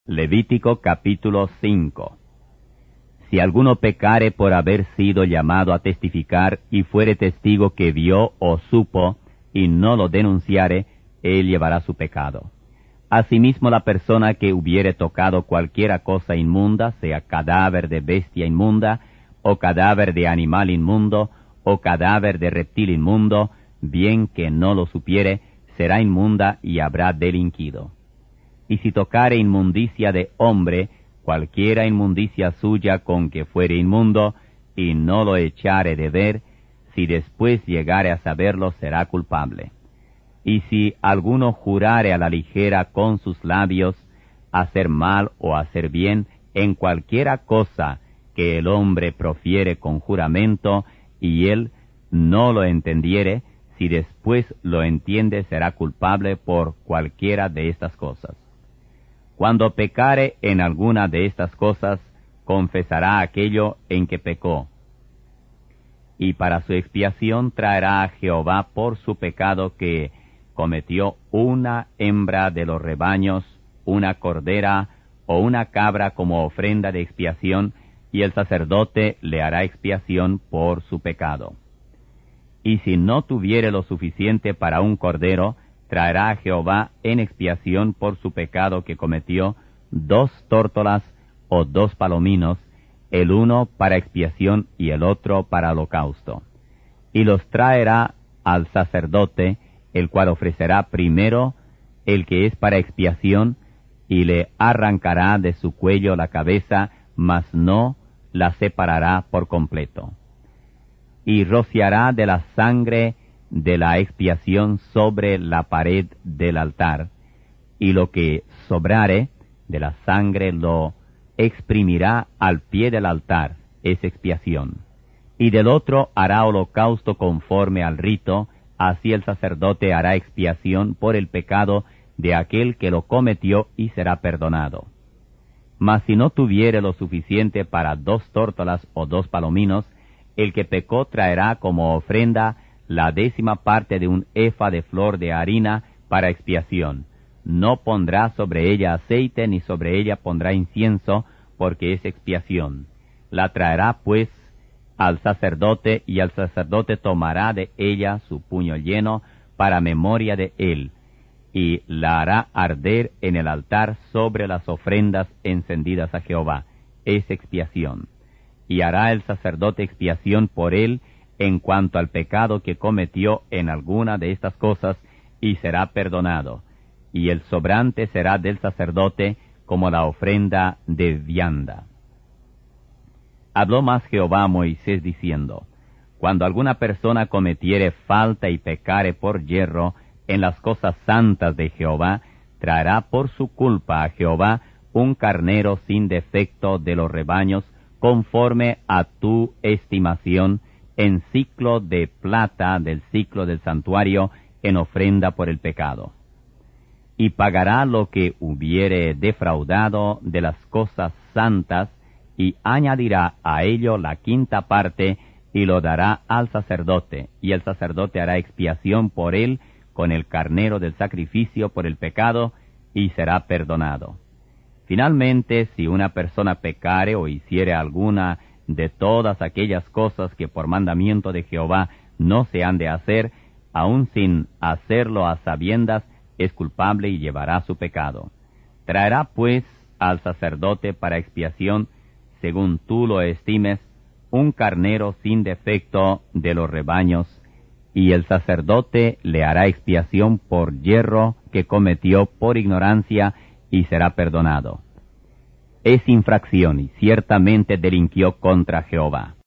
Levítico capítulo 5. Si alguno pecare por haber sido llamado a testificar y fuere testigo que vio o supo y no lo denunciare, él llevará su pecado. Asimismo, la persona que hubiere tocado cualquiera cosa inmunda, sea cadáver de bestia inmunda, o cadáver de animal inmundo, o cadáver de reptil inmundo, bien que no lo supiere, será inmunda y habrá delinquido. Y si tocare inmundicia de hombre, cualquiera inmundicia suya con que fuere inmundo, y no lo echare de ver, si después llegare a saberlo, será culpable. Y si alguno jurare a la ligera con sus labios, hacer mal o hacer bien, en cualquiera cosa que el hombre profiere con juramento, y él no lo entendiere, si después lo entiende, será culpable por cualquiera de estas cosas. Cuando pecare en alguna de estas cosas, confesará aquello en que pecó, y para su expiación traerá a Jehová por su pecado que cometió una hembra de los rebaños, una cordera o una cabra como ofrenda de expiación, y el sacerdote le hará expiación por su pecado. Y si no tuviere lo suficiente para un cordero, traerá a Jehová en expiación por su pecado que cometió 2 tórtolas o 2 palominos, el uno para expiación y el otro para holocausto. Y los traerá al sacerdote, el cual ofrecerá primero el que es para expiación, y le arrancará de su cuello la cabeza, mas no la separará por completo. Y rociará de la sangre de la expiación sobre la pared del altar, y lo que sobrare de la sangre lo exprimirá al pie del altar, es expiación. Y del otro hará holocausto conforme al rito, así el sacerdote hará expiación por el pecado de aquel que lo cometió y será perdonado. Mas si no tuviere lo suficiente para 2 tórtolas o 2 palominos, el que pecó traerá como ofrenda la 10ª parte de un efa de flor de harina para expiación. No pondrá sobre ella aceite, ni sobre ella pondrá incienso, porque es expiación. La traerá pues al sacerdote, y el sacerdote tomará de ella su puño lleno para memoria de él, y la hará arder en el altar sobre las ofrendas encendidas a Jehová. Es expiación. Y hará el sacerdote expiación por él en cuanto al pecado que cometió en alguna de estas cosas, y será perdonado. Y el sobrante será del sacerdote como la ofrenda de vianda. Habló más Jehová a Moisés diciendo: Cuando alguna persona cometiere falta y pecare por yerro en las cosas santas de Jehová, traerá por su culpa a Jehová un carnero sin defecto de los rebaños, conforme a tu estimación, en ciclo de plata del ciclo del santuario, en ofrenda por el pecado. Y pagará lo que hubiere defraudado de las cosas santas, y añadirá a ello la 5ª parte, y lo dará al sacerdote, y el sacerdote hará expiación por él con el carnero del sacrificio por el pecado, y será perdonado. Finalmente, si una persona pecare o hiciere alguna de todas aquellas cosas que por mandamiento de Jehová no se han de hacer, aun sin hacerlo a sabiendas, es culpable y llevará su pecado. Traerá pues al sacerdote para expiación, según tú lo estimes, un carnero sin defecto de los rebaños, y el sacerdote le hará expiación por yerro que cometió por ignorancia, y será perdonado. Es infracción y ciertamente delinquió contra Jehová.